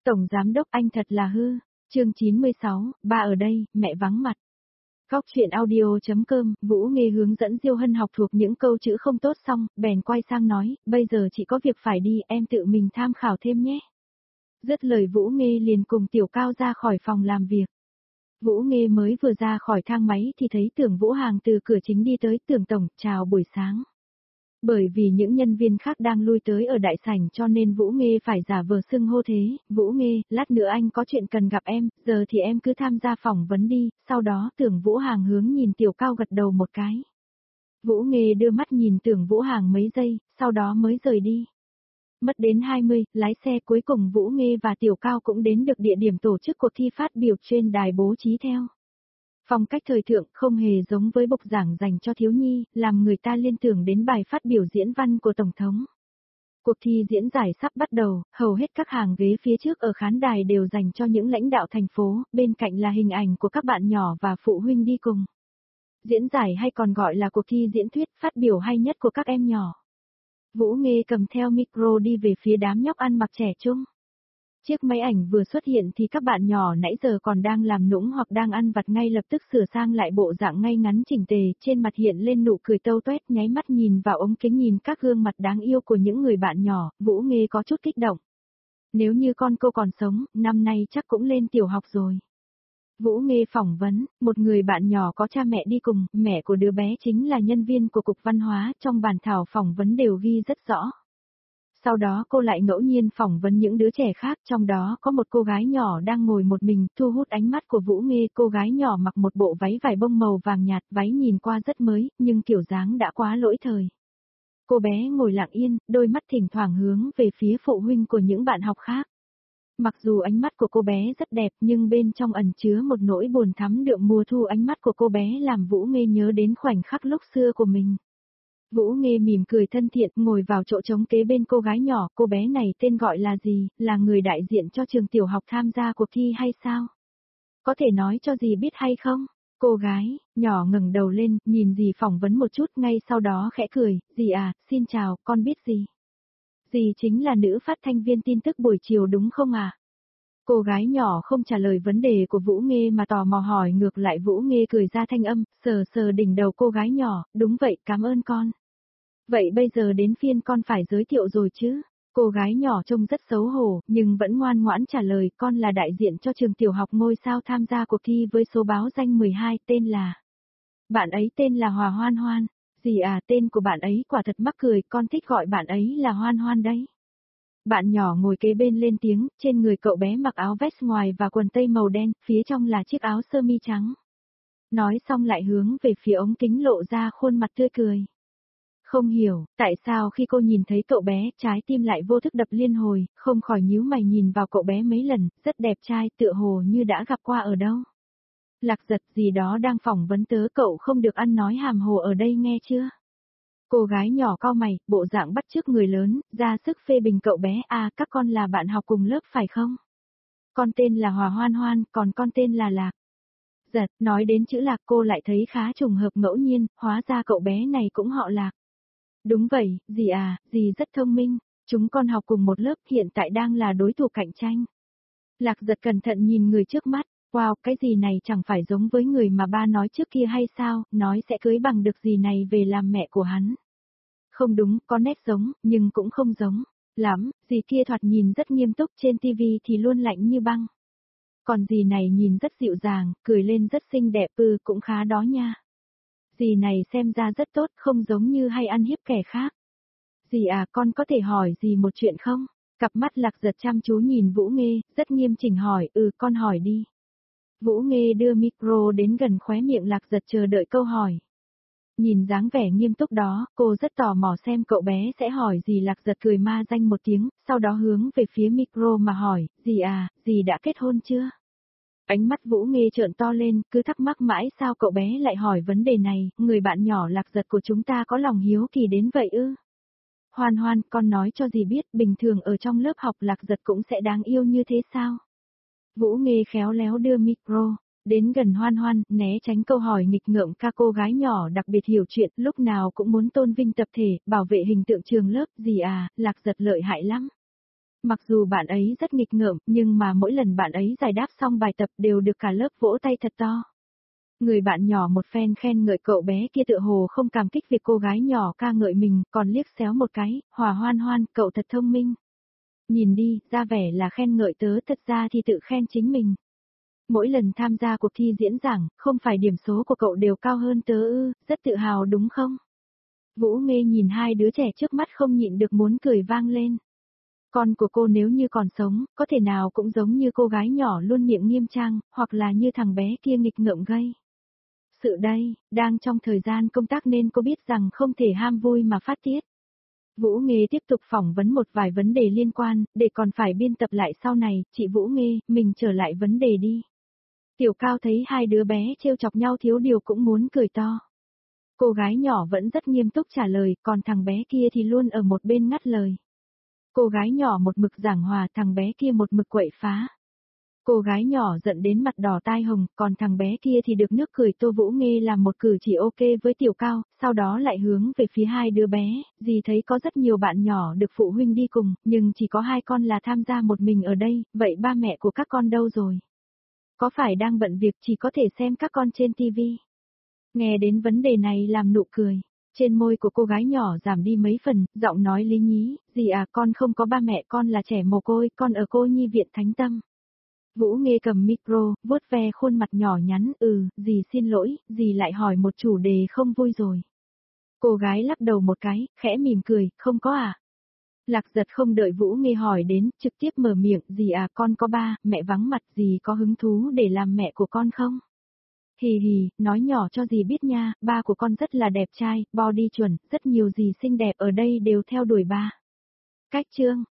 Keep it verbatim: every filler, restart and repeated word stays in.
Tổng giám đốc anh thật là hư. Chương chín mươi sáu, ba ở đây, mẹ vắng mặt. Góc truyện audio.com, Vũ Nghê hướng dẫn Diêu Hân học thuộc những câu chữ không tốt xong, bèn quay sang nói, bây giờ chị có việc phải đi, em tự mình tham khảo thêm nhé. Dứt lời Vũ Nghê liền cùng Tiểu Cao ra khỏi phòng làm việc. Vũ Nghê mới vừa ra khỏi thang máy thì thấy Tưởng Vũ Hàng từ cửa chính đi tới. Tưởng tổng, chào buổi sáng. Bởi vì những nhân viên khác đang lui tới ở đại sảnh cho nên Vũ Nghê phải giả vờ xưng hô thế. Vũ Nghê, lát nữa anh có chuyện cần gặp em, giờ thì em cứ tham gia phỏng vấn đi. Sau đó Tưởng Vũ Hàng hướng nhìn Tiểu Cao gật đầu một cái. Vũ Nghê đưa mắt nhìn Tưởng Vũ Hàng mấy giây, sau đó mới rời đi. Mất đến hai mươi, lái xe cuối cùng Vũ Nghê và Tiểu Cao cũng đến được địa điểm tổ chức cuộc thi phát biểu trên đài bố trí theo. Phong cách thời thượng không hề giống với bục giảng dành cho thiếu nhi, làm người ta liên tưởng đến bài phát biểu diễn văn của Tổng thống. Cuộc thi diễn giải sắp bắt đầu, hầu hết các hàng ghế phía trước ở khán đài đều dành cho những lãnh đạo thành phố, bên cạnh là hình ảnh của các bạn nhỏ và phụ huynh đi cùng. Diễn giải hay còn gọi là cuộc thi diễn thuyết, phát biểu hay nhất của các em nhỏ. Vũ Nghê cầm theo micro đi về phía đám nhóc ăn mặc trẻ trung. Chiếc máy ảnh vừa xuất hiện thì các bạn nhỏ nãy giờ còn đang làm nũng hoặc đang ăn vặt ngay lập tức sửa sang lại bộ dạng ngay ngắn chỉnh tề, trên mặt hiện lên nụ cười tâu tuét, nháy mắt nhìn vào ống kính nhìn các gương mặt đáng yêu của những người bạn nhỏ, Vũ Nghê có chút kích động. Nếu như con cô còn sống, năm nay chắc cũng lên tiểu học rồi. Vũ Nghê phỏng vấn, một người bạn nhỏ có cha mẹ đi cùng, mẹ của đứa bé chính là nhân viên của Cục Văn hóa, trong bản thảo phỏng vấn đều ghi rất rõ. Sau đó cô lại ngẫu nhiên phỏng vấn những đứa trẻ khác, trong đó có một cô gái nhỏ đang ngồi một mình, thu hút ánh mắt của Vũ Nghê. Cô gái nhỏ mặc một bộ váy vải bông màu vàng nhạt, váy nhìn qua rất mới, nhưng kiểu dáng đã quá lỗi thời. Cô bé ngồi lặng yên, đôi mắt thỉnh thoảng hướng về phía phụ huynh của những bạn học khác. Mặc dù ánh mắt của cô bé rất đẹp nhưng bên trong ẩn chứa một nỗi buồn thắm đượm mùa thu. Ánh mắt của cô bé làm Vũ Nghê nhớ đến khoảnh khắc lúc xưa của mình. Vũ Nghê mỉm cười thân thiện, ngồi vào chỗ trống kế bên cô gái nhỏ. Cô bé này tên gọi là gì, là người đại diện cho trường tiểu học tham gia cuộc thi hay sao? Có thể nói cho dì biết hay không? Cô gái nhỏ ngẩng đầu lên, nhìn dì phỏng vấn một chút, ngay sau đó khẽ cười, dì à, xin chào, con biết gì? Dì chính là nữ phát thanh viên tin tức buổi chiều đúng không à? Cô gái nhỏ không trả lời vấn đề của Vũ Nghê mà tò mò hỏi ngược lại. Vũ Nghê cười ra thanh âm, sờ sờ đỉnh đầu cô gái nhỏ, đúng vậy, cảm ơn con. Vậy bây giờ đến phiên con phải giới thiệu rồi chứ? Cô gái nhỏ trông rất xấu hổ, nhưng vẫn ngoan ngoãn trả lời, con là đại diện cho trường tiểu học ngôi sao tham gia cuộc thi với số báo danh mười hai, tên là... Bạn ấy tên là Hòa Hoan Hoan. Dì à, tên của bạn ấy quả thật mắc cười, con thích gọi bạn ấy là Hoan Hoan đấy. Bạn nhỏ ngồi kế bên lên tiếng, trên người cậu bé mặc áo vest ngoài và quần tây màu đen, phía trong là chiếc áo sơ mi trắng. Nói xong lại hướng về phía ống kính lộ ra khuôn mặt tươi cười. Không hiểu, tại sao khi cô nhìn thấy cậu bé, trái tim lại vô thức đập liên hồi, không khỏi nhíu mày nhìn vào cậu bé mấy lần, rất đẹp trai, tựa hồ như đã gặp qua ở đâu. Lạc Giật, gì đó đang phỏng vấn tớ, cậu không được ăn nói hàm hồ ở đây nghe chưa? Cô gái nhỏ cau mày, bộ dạng bắt chước người lớn, ra sức phê bình cậu bé. À, các con là bạn học cùng lớp phải không? Con tên là Hòa Hoan Hoan, còn con tên là Lạc Giật. Nói đến chữ Lạc cô lại thấy khá trùng hợp, ngẫu nhiên, hóa ra cậu bé này cũng họ Lạc. Đúng vậy, dì à, dì rất thông minh, chúng con học cùng một lớp, hiện tại đang là đối thủ cạnh tranh. Lạc Giật cẩn thận nhìn người trước mắt, wow, cái gì này chẳng phải giống với người mà ba nói trước kia hay sao, nói sẽ cưới bằng được dì này về làm mẹ của hắn. Không đúng, có nét giống, nhưng cũng không giống lắm, dì kia thoạt nhìn rất nghiêm túc, trên tivi thì luôn lạnh như băng. Còn dì này nhìn rất dịu dàng, cười lên rất xinh đẹp, ư, cũng khá đó nha. Dì này xem ra rất tốt, không giống như hay ăn hiếp kẻ khác. Dì à, con có thể hỏi dì một chuyện không? Cặp mắt Lạc Giật chăm chú nhìn Vũ Nghê, rất nghiêm chỉnh hỏi, ừ, con hỏi đi. Vũ Nghê đưa micro đến gần khóe miệng Lạc Giật chờ đợi câu hỏi. Nhìn dáng vẻ nghiêm túc đó, cô rất tò mò xem cậu bé sẽ hỏi gì. Lạc Giật cười ma danh một tiếng, sau đó hướng về phía micro mà hỏi, dì à, dì đã kết hôn chưa? Ánh mắt Vũ Nghê trợn to lên, cứ thắc mắc mãi sao cậu bé lại hỏi vấn đề này, người bạn nhỏ Lạc Giật của chúng ta có lòng hiếu kỳ đến vậy ư? Hoan Hoan, con nói cho dì biết, bình thường ở trong lớp học Lạc Giật cũng sẽ đáng yêu như thế sao? Vũ Nghê khéo léo đưa micro đến gần Hoan Hoan, né tránh câu hỏi nghịch ngợm. Ca cô gái nhỏ đặc biệt hiểu chuyện, lúc nào cũng muốn tôn vinh tập thể, bảo vệ hình tượng trường lớp. Dì à, Lạc Giật lợi hại lắm. Mặc dù bạn ấy rất nghịch ngợm, nhưng mà mỗi lần bạn ấy giải đáp xong bài tập đều được cả lớp vỗ tay thật to. Người bạn nhỏ một phen khen ngợi cậu bé kia tựa hồ không cảm kích việc cô gái nhỏ ca ngợi mình, còn liếc xéo một cái, Hòa Hoan Hoan, cậu thật thông minh. Nhìn đi, ra vẻ là khen ngợi tớ, thật ra thì tự khen chính mình. Mỗi lần tham gia cuộc thi diễn giảng, không phải điểm số của cậu đều cao hơn tớ ư, rất tự hào đúng không? Vũ Nghê nhìn hai đứa trẻ trước mắt không nhịn được muốn cười vang lên. Con của cô nếu như còn sống, có thể nào cũng giống như cô gái nhỏ luôn miệng nghiêm trang, hoặc là như thằng bé kia nghịch ngợm gây. Sự đây, đang trong thời gian công tác nên cô biết rằng không thể ham vui mà phát tiết. Vũ Nghê tiếp tục phỏng vấn một vài vấn đề liên quan, để còn phải biên tập lại sau này, chị Vũ Nghê, mình trở lại vấn đề đi. Tiểu Cao thấy hai đứa bé trêu chọc nhau thiếu điều cũng muốn cười to. Cô gái nhỏ vẫn rất nghiêm túc trả lời, còn thằng bé kia thì luôn ở một bên ngắt lời. Cô gái nhỏ một mực giảng hòa, thằng bé kia một mực quậy phá. Cô gái nhỏ giận đến mặt đỏ tai hồng, còn thằng bé kia thì được nước cười. Tô Vũ Nghê làm một cử chỉ ok với Tiểu Cao, sau đó lại hướng về phía hai đứa bé, dì thấy có rất nhiều bạn nhỏ được phụ huynh đi cùng, nhưng chỉ có hai con là tham gia một mình ở đây, vậy ba mẹ của các con đâu rồi? Có phải đang bận việc chỉ có thể xem các con trên tivi? Nghe đến vấn đề này làm nụ cười. Trên môi của cô gái nhỏ giảm đi mấy phần, giọng nói lý nhí, dì à con không có ba mẹ, con là trẻ mồ côi, con ở cô nhi viện Thánh Tâm. Vũ Nghê cầm micro, vuốt ve khuôn mặt nhỏ nhắn, ừ, dì xin lỗi, dì lại hỏi một chủ đề không vui rồi. Cô gái lắc đầu một cái, khẽ mỉm cười, không có à? Lạc Giật không đợi Vũ Nghê hỏi đến, trực tiếp mở miệng, dì à con có ba, mẹ vắng mặt, dì có hứng thú để làm mẹ của con không? Hì hì, nói nhỏ cho dì biết nha, ba của con rất là đẹp trai, body chuẩn, rất nhiều dì xinh đẹp ở đây đều theo đuổi ba. Cách chương